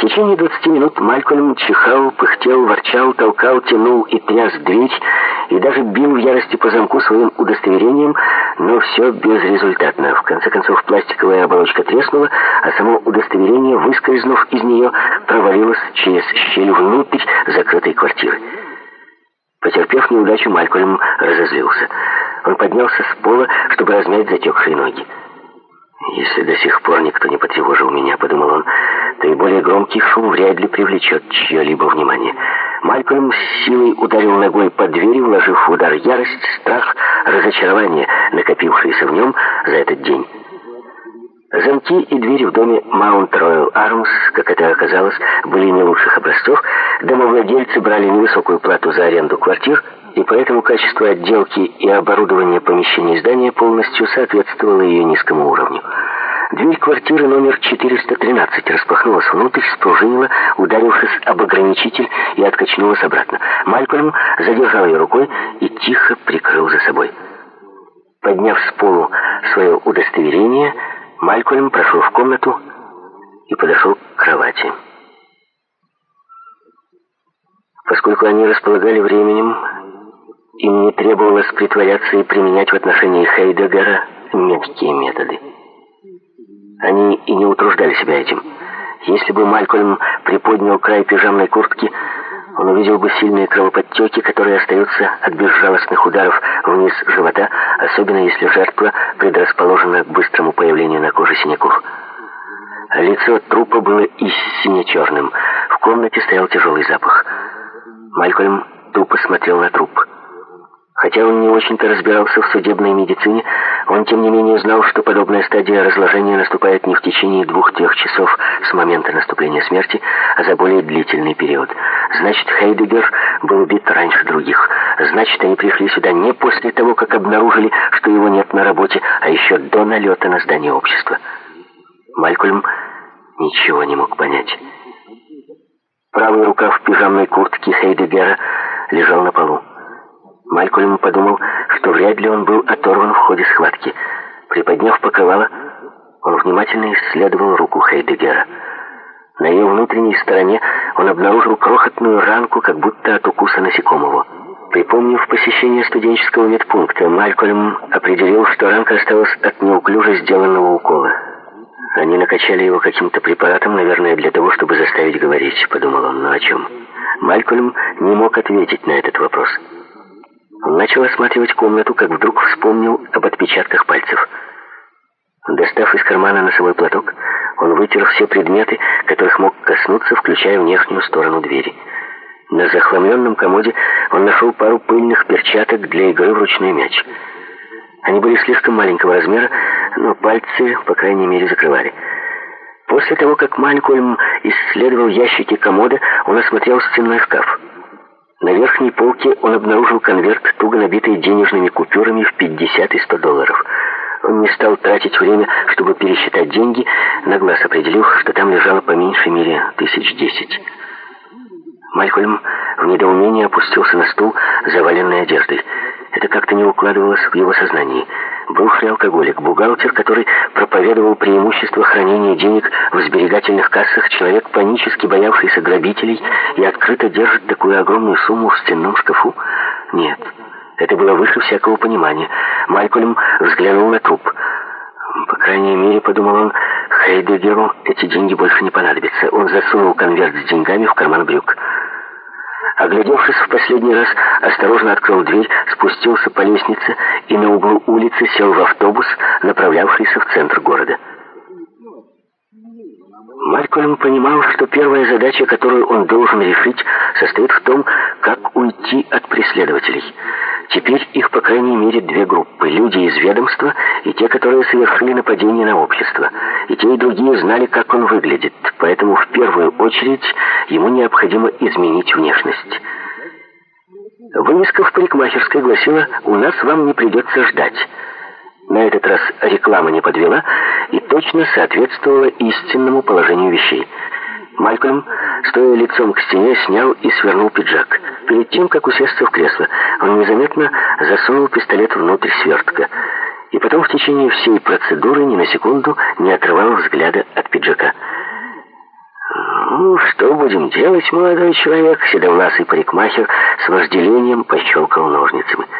течение 20 минут Малькольм чихал, пыхтел, ворчал, толкал, тянул и тряс дверь, и даже бил в ярости по замку своим удостоверением, но все безрезультатно. В конце концов, пластиковая оболочка треснула, а само удостоверение, выскользнув из нее, провалилось через щель внутрь закрытой квартиры. Потерпев неудачу, Малькольм разозлился. Он поднялся с пола, чтобы размять затекшие ноги. «Если до сих пор никто не потревожил меня, — подумал он, — то и более громкий шум вряд ли привлечет чье-либо внимание». Малькольм с силой ударил ногой по двери, вложив в удар ярость, страх, разочарование, накопившиеся в нем за этот день. Замки и двери в доме Маунт Роял Армс, как это оказалось, были не лучших образцов. Домовладельцы брали невысокую плату за аренду квартир, и поэтому качество отделки и оборудования помещений здания полностью соответствовало ее низкому уровню. Дверь квартиры номер 413 распахнулась внутрь, спружинила, ударившись об ограничитель, и откачнулась обратно. Малькольм задержал ее рукой и тихо прикрыл за собой. Подняв с полу свое удостоверение, Малькольм прошел в комнату и подошел к кровати. Поскольку они располагали временем, им не требовалось притворяться и применять в отношении Хейдеггера меткие методы. Они и не утруждали себя этим. Если бы Малькольм приподнял край пижамной куртки, он увидел бы сильные кровоподтеки, которые остаются от безжалостных ударов вниз живота, особенно если жертва предрасположена к быстрому появлению на коже синяков. Лицо трупа было истинно черным. В комнате стоял тяжелый запах. Малькольм тупо смотрел на труп. Хотя он не очень-то разбирался в судебной медицине, он тем не менее знал, что подобная стадия разложения наступает не в течение 2-3 часов с момента наступления смерти, а за более длительный период. Значит, Хейдеггер был убит раньше других. Значит, они пришли сюда не после того, как обнаружили, что его нет на работе, а еще до налета на здание общества. Малькольм ничего не мог понять. Правый рукав пижамной куртки Хейдеггера лежал на полу. Малькольм подумал, что вряд ли он был оторван в ходе схватки. Приподняв покрывало, он внимательно исследовал руку Хейдеггера. На ее внутренней стороне он обнаружил крохотную ранку, как будто от укуса насекомого. Припомнив посещение студенческого медпункта, Малькольм определил, что ранка осталась от неуклюже сделанного укола. Они накачали его каким-то препаратом, наверное, для того, чтобы заставить говорить, подумал он, но о чем? Малькольм не мог ответить на этот вопрос. Он начал осматривать комнату, как вдруг вспомнил об отпечатках пальцев. Достав из кармана носовой платок, он вытер все предметы, которых мог коснуться, включая внешнюю сторону двери. На захламленном комоде он нашел пару пыльных перчаток для игры в ручной мяч. Они были слишком маленького размера, но пальцы, по крайней мере, закрывали. После того, как Малькольм исследовал ящики комода, он осмотрел стенной шкаф. На верхней полке он обнаружил конверт, туго набитый денежными купюрами в 50 и 100 долларов. Он не стал тратить время, чтобы пересчитать деньги, на глаз определив, что там лежало по меньшей мере 1010. Малькольм в недоумении опустился на стул, заваленный одеждой. Это как-то не укладывалось в его сознании. Бывший алкоголик, бухгалтер, который проповедовал преимущество хранения денег в сберегательных кассах, человек, панически боявшийся грабителей, и открыто держит такую огромную сумму в стенном шкафу? Нет, это было выше всякого понимания. Малькольм взглянул на труп. По крайней мере, подумал он, Хейдеггеру эти деньги больше не понадобятся. Он засунул конверт с деньгами в карман брюк. Оглядевшись в последний раз, осторожно открыл дверь, спустился по лестнице и на углу улицы сел в автобус, направлявшийся в центр города. Малькольм понимал, что первая задача, которую он должен решить, состоит в том, как уйти от преследователей. Теперь их, по крайней мере, 2 группы. Люди из ведомства и те, которые совершили нападение на общество. И те, и другие знали, как он выглядит. Поэтому в первую очередь ему необходимо изменить внешность. Вывеска в парикмахерской гласила: «У нас вам не придется ждать». На этот раз реклама не подвела и точно соответствовала истинному положению вещей. Малькольм, стоя лицом к стене, снял и свернул пиджак. Перед тем, как усесться в кресло, он незаметно засунул пистолет внутрь свертка. И потом в течение всей процедуры ни на секунду не отрывал взгляда от пиджака. «Ну, что будем делать, молодой человек?» Седовласый парикмахер с вожделением пощелкал ножницами.